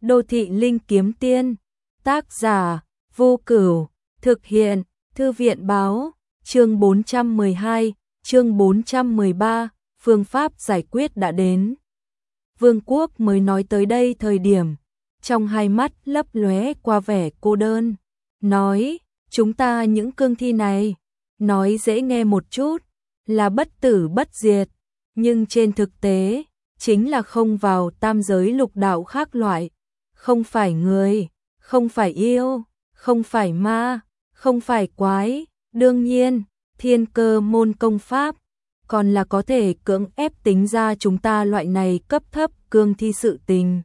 Đô thị linh kiếm tiên. Tác giả Vô Cửu. Thực hiện Thư viện báo. Chương 412, chương 413, phương pháp giải quyết đã đến. Vương Quốc mới nói tới đây thời điểm, trong hai mắt lấp lóe qua vẻ cô đơn, nói, chúng ta những cương thi này, nói dễ nghe một chút, là bất tử bất diệt, nhưng trên thực tế, chính là không vào tam giới lục đạo khác loại, không phải người, không phải yêu, không phải ma, không phải quái, đương nhiên, thiên cơ môn công pháp, còn là có thể cưỡng ép tính ra chúng ta loại này cấp thấp cương thi sự tình.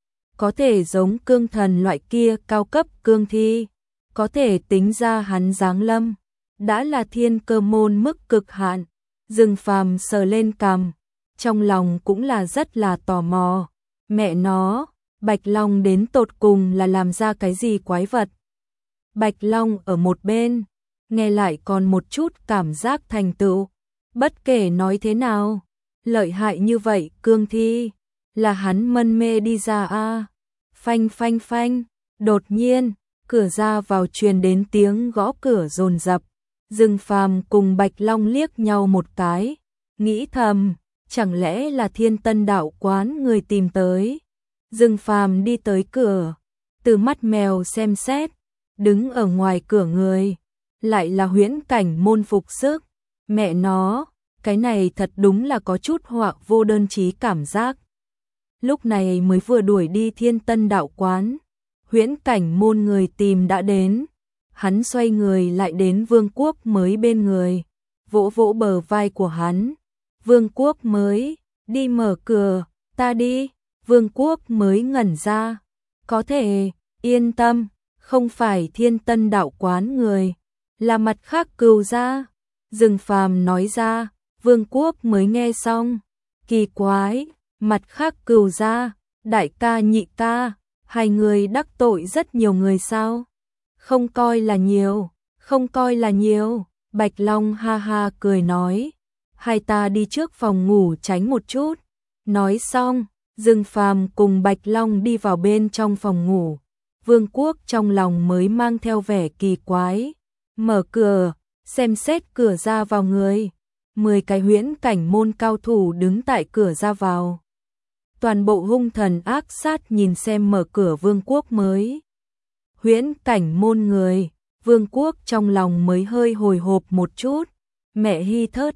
Có thể giống cương thần loại kia cao cấp cương thi, có thể tính ra hắn giáng lâm, đã là thiên cơ môn mức cực hạn. Dương Phàm sờ lên cằm, trong lòng cũng là rất là tò mò, mẹ nó, Bạch Long đến tột cùng là làm ra cái gì quái vật. Bạch Long ở một bên, nghe lại còn một chút cảm giác thành tựu, bất kể nói thế nào, lợi hại như vậy cương thi, là hắn mân mê đi ra a. Phanh phanh phanh, đột nhiên, cửa ra vào truyền đến tiếng gõ cửa dồn dập. Dương Phàm cùng Bạch Long liếc nhau một cái, nghĩ thầm, chẳng lẽ là Thiên Tân đạo quán người tìm tới. Dương Phàm đi tới cửa, từ mắt mèo xem xét, đứng ở ngoài cửa người, lại là Huyễn Cảnh môn phục sức. Mẹ nó, cái này thật đúng là có chút họa vô đơn chí cảm giác. Lúc này mới vừa đuổi đi Thiên Tân đạo quán, Huyễn Cảnh môn người tìm đã đến. Hắn xoay người lại đến Vương Quốc mới bên người, vỗ vỗ bờ vai của hắn. Vương Quốc mới, đi mở cửa, ta đi. Vương Quốc mới ngẩn ra, có thể, yên tâm, không phải Thiên Tân đạo quán người, là mặt khác Cừu gia. Dương Phàm nói ra, Vương Quốc mới nghe xong, kỳ quái, mặt khác Cừu gia, đại ca nhị ca, hai người đắc tội rất nhiều người sao? Không coi là nhiều, không coi là nhiều. Bạch Long ha ha cười nói, hai ta đi trước phòng ngủ tránh một chút. Nói xong, Dương Phàm cùng Bạch Long đi vào bên trong phòng ngủ. Vương Quốc trong lòng mới mang theo vẻ kỳ quái, mở cửa, xem xét cửa ra vào người. 10 cái Huyễn Cảnh môn cao thủ đứng tại cửa ra vào. Toàn bộ hung thần ác sát nhìn xem mở cửa Vương Quốc mới. Huyễn Cảnh môn người, Vương Quốc trong lòng mới hơi hồi hộp một chút. Mẹ hi thớt,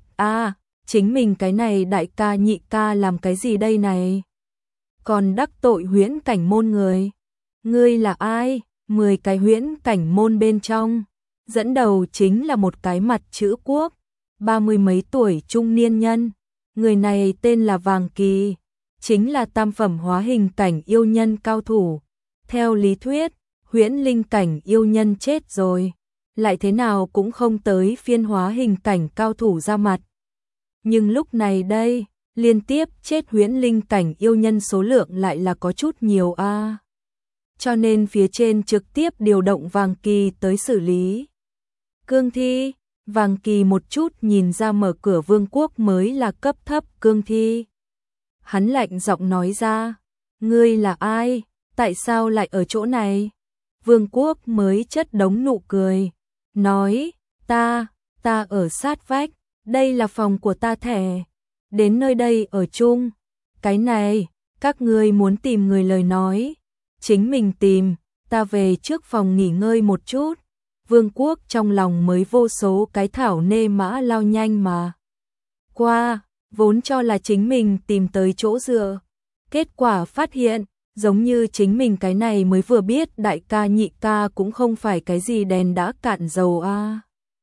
chính mình cái này đại ca nhị ca làm cái gì đây này? Còn đắc tội Huyễn Cảnh môn người. Ngươi là ai? 10 cái Huyễn Cảnh môn bên trong. Dẫn đầu chính là một cái mặt chữ quốc, 30 mấy tuổi trung niên nhân. Người này tên là Vàng Kỳ, chính là tam phẩm hóa hình cảnh yêu nhân cao thủ. Theo lý thuyết, Huyễn Linh cảnh yêu nhân chết rồi, lại thế nào cũng không tới phiên hóa hình cảnh cao thủ ra mặt. Nhưng lúc này đây, liên tiếp chết Huyễn Linh cảnh yêu nhân số lượng lại là có chút nhiều a. Cho nên phía trên trực tiếp điều động Vàng Kỳ tới xử lý. Cương thi, Vàng Kỳ một chút nhìn ra mở cửa Vương Quốc mới là cấp thấp cương thi. Hắn lạnh giọng nói ra, ngươi là ai, tại sao lại ở chỗ này? Vương Quốc mới chất đống nụ cười, nói, ta ở sát vách, đây là phòng của ta thẻ, đến nơi đây ở chung. Cái này, các ngươi muốn tìm người lời nói, chính mình tìm, ta về trước phòng nghỉ ngơi một chút. Vương Quốc trong lòng mới vô số cái thảo nê mã lao nhanh mà qua, vốn cho là chính mình tìm tới chỗ dựa. Kết quả phát hiện, giống như chính mình cái này mới vừa biết đại ca nhị ca cũng không phải cái gì đèn đã cạn dầu a.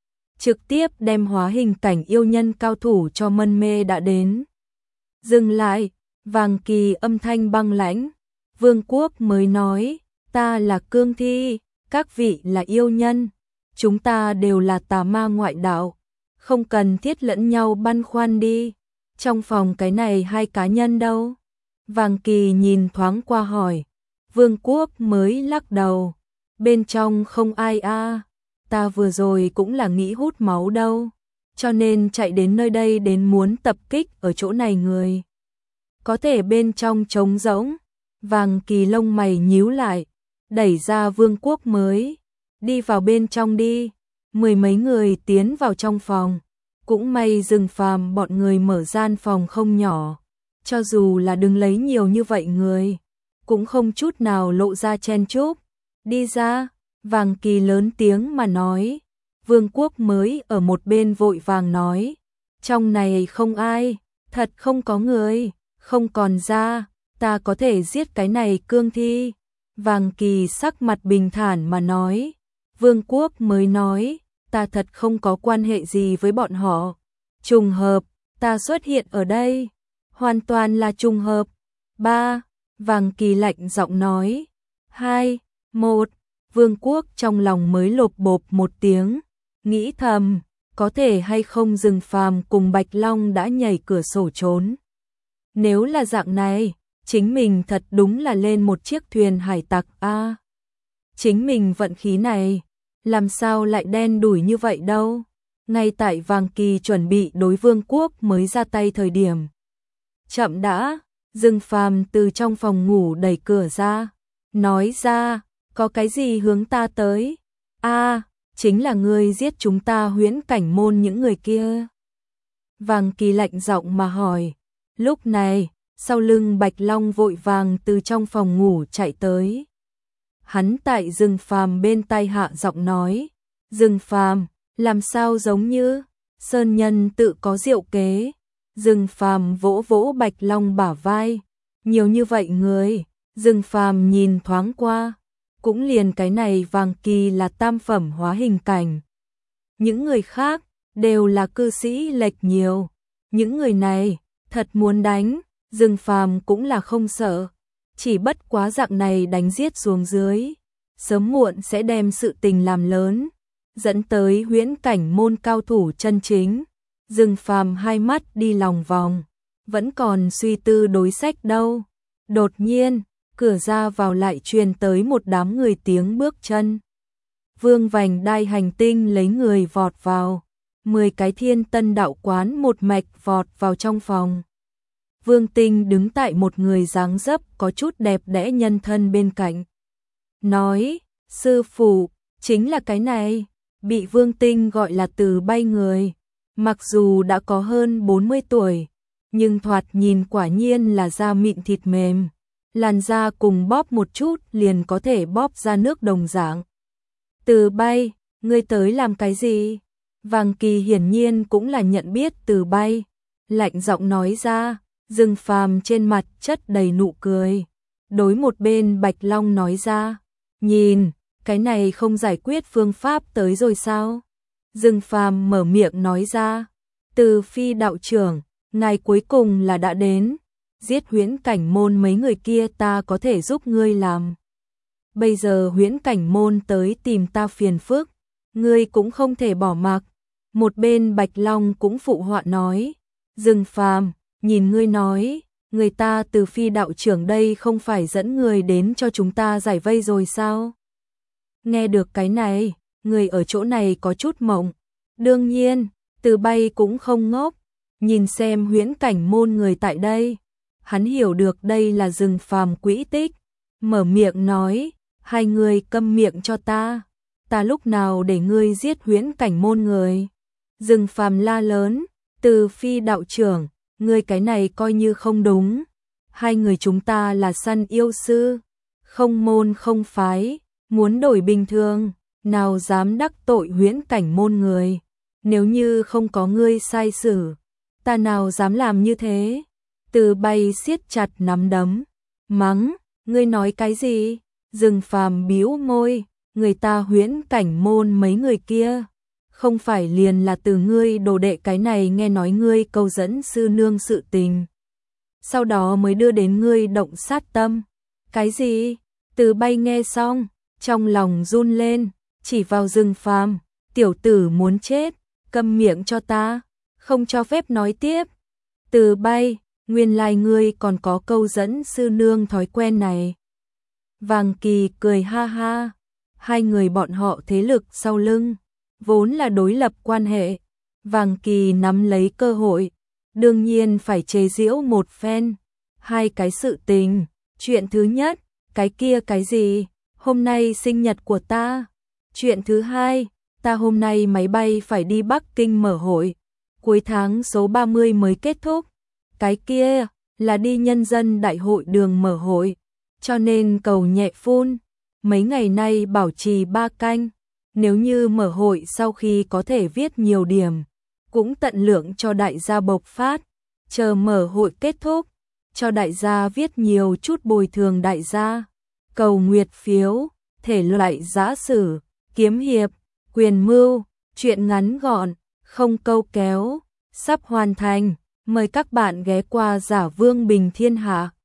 Trực tiếp đem hóa hình cảnh yêu nhân cao thủ cho mân mê đã đến. Dừng lại, Vàng Kỳ âm thanh băng lãnh. Vương Quốc mới nói, ta là cương thi, các vị là yêu nhân. Chúng ta đều là tà ma ngoại đạo, không cần thiết lẫn nhau băn khoăn đi. Trong phòng cái này hai cá nhân đâu? Vàng Kỳ nhìn thoáng qua hỏi. Vương Quốc mới lắc đầu. Bên trong không ai a. Ta vừa rồi cũng là nghĩ hút máu đâu. Cho nên chạy đến nơi đây đến muốn tập kích ở chỗ này người. Có thể bên trong trống rỗng. Vàng Kỳ lông mày nhíu lại, đẩy ra Vương Quốc mới, đi vào bên trong đi. Mười mấy người tiến vào trong phòng, cũng may Dương Phàm bọn người mở gian phòng không nhỏ, cho dù là đừng lấy nhiều như vậy người, cũng không chút nào lộ ra chen chúc. Đi ra, Vàng Kỳ lớn tiếng mà nói. Vương Quốc mới ở một bên vội vàng nói, trong này không ai, thật không có người, không còn ra, ta có thể giết cái này cương thi. Vàng Kỳ sắc mặt bình thản mà nói. Vương Quốc mới nói, ta thật không có quan hệ gì với bọn họ. Trùng hợp, ta xuất hiện ở đây, hoàn toàn là trùng hợp. 3. Vàng Kỳ lạnh giọng nói. 2, 1. Vương Quốc trong lòng mới lộp bộp một tiếng, nghĩ thầm, có thể hay không Dương Phàm cùng Bạch Long đã nhảy cửa sổ trốn. Nếu là dạng này, chính mình thật đúng là lên một chiếc thuyền hải tặc a. Chính mình vận khí này, làm sao lại đen đủi như vậy đâu. Ngay tại Vàng Kỳ chuẩn bị đối Vương Quốc mới ra tay thời điểm. Chậm đã, Dương Phàm từ trong phòng ngủ đẩy cửa ra, nói ra, có cái gì hướng ta tới? Chính là ngươi giết chúng ta Huyễn Cảnh môn những người kia. Vàng Kỳ lạnh giọng mà hỏi. Lúc này, sau lưng Bạch Long vội vàng từ trong phòng ngủ chạy tới. Hắn tại Dương Phàm bên tai hạ giọng nói. Dương Phàm, làm sao giống như sơn nhân tự có diệu kế. Dương Phàm vỗ vỗ Bạch Long bả vai. Nhiều như vậy người, Dương Phàm nhìn thoáng qua. Cũng liền cái này Vàng Kỳ là tam phẩm hóa hình cảnh. Những người khác đều là cư sĩ lệch nhiều. Những người này thật muốn đánh, Dương Phàm cũng là không sợ. Chỉ bất quá dạng này đánh giết xuống dưới, sớm muộn sẽ đem sự tình làm lớn, dẫn tới Huyễn Cảnh môn cao thủ chân chính. Dương Phàm hai mắt đi lòng vòng, vẫn còn suy tư đối sách đâu. Đột nhiên, cửa ra vào lại truyền tới một đám người tiếng bước chân. Vương Vành Đai hành tinh lấy người vọt vào, 10 cái Thiên Tân đạo quán một mạch vọt vào trong phòng. Vương Tinh đứng tại một người dáng dấp có chút đẹp đẽ nhân thân bên cạnh. Nói, sư phụ, chính là cái này, bị Vương Tinh gọi là Từ Bay người. Mặc dù đã có hơn 40 tuổi, nhưng thoạt nhìn quả nhiên là da mịn thịt mềm. Làn da cùng bóp một chút liền có thể bóp ra nước đồng dạng. Từ Bay, ngươi tới làm cái gì? Vàng Kỳ hiển nhiên cũng là nhận biết Từ Bay, lạnh giọng nói ra. Dương Phàm trên mặt chất đầy nụ cười, đối một bên Bạch Long nói ra, nhìn, cái này không giải quyết phương pháp tới rồi sao? Dương Phàm mở miệng nói ra, Từ Phi đạo trưởng, ngài cuối cùng là đã đến, giết Huyễn Cảnh môn mấy người kia ta có thể giúp ngươi làm. Bây giờ Huyễn Cảnh môn tới tìm ta phiền phức, ngươi cũng không thể bỏ mặc. Một bên Bạch Long cũng phụ họa nói, Dương Phàm, nhìn ngươi nói, người ta Từ Phi đạo trưởng đây không phải dẫn người đến cho chúng ta giải vây rồi sao? Nghe được cái này, người ở chỗ này có chút mộng. Đương nhiên, Từ Bay cũng không ngốc, nhìn xem Huyễn Cảnh môn người tại đây. Hắn hiểu được đây là Dương Phàm quỹ tích, mở miệng nói, hai người câm miệng cho ta. Ta lúc nào để ngươi giết Huyễn Cảnh môn người? Dương Phàm la lớn, Từ Phi đạo trưởng, ngươi cái này coi như không đúng. Hai người chúng ta là săn yêu sư, không môn không phái, muốn đổi bình thường, nào dám đắc tội Huyễn Cảnh môn người. Nếu như không có ngươi sai xử, ta nào dám làm như thế. Từ Bay siết chặt nắm đấm, mắng, ngươi nói cái gì? Dương Phàm bĩu môi, người ta Huyễn Cảnh môn mấy người kia, không phải liền là từ ngươi đồ đệ cái này nghe nói ngươi câu dẫn sư nương sự tình, sau đó mới đưa đến ngươi động sát tâm. Cái gì? Từ Bay nghe xong, trong lòng run lên, chỉ vào Dương Phàm, tiểu tử muốn chết, câm miệng cho ta, không cho phép nói tiếp. Từ Bay, nguyên lai ngươi còn có câu dẫn sư nương thói quen này. Vàng Kỳ cười ha ha, hai người bọn họ thế lực sau lưng, vốn là đối lập quan hệ. Vàng Kỳ nắm lấy cơ hội, đương nhiên phải chế giễu một phen. Hai cái sự tình, Chuyện thứ nhất, cái kia cái gì? Hôm nay sinh nhật của ta. Chuyện thứ hai, ta hôm nay máy bay phải đi Bắc Kinh mở hội. Cuối tháng số 30 mới kết thúc. Cái kia là đi nhân dân đại hội đường mở hội. Cho nên cầu nhẹ phun. Mấy ngày nay bảo trì 3 canh. Nếu như mở hội sau khi có thể viết nhiều điểm, cũng tận lượng cho đại gia bộc phát. Chờ mở hội kết thúc, cho đại gia viết nhiều chút bồi thường đại gia. Cầu nguyệt phiếu, thể loại giã sử, kiếm hiệp, quyền mưu, chuyện ngắn gọn, không câu kéo, sắp hoàn thành. Mời các bạn ghé qua Giả Vương Bình Thiên Hạ.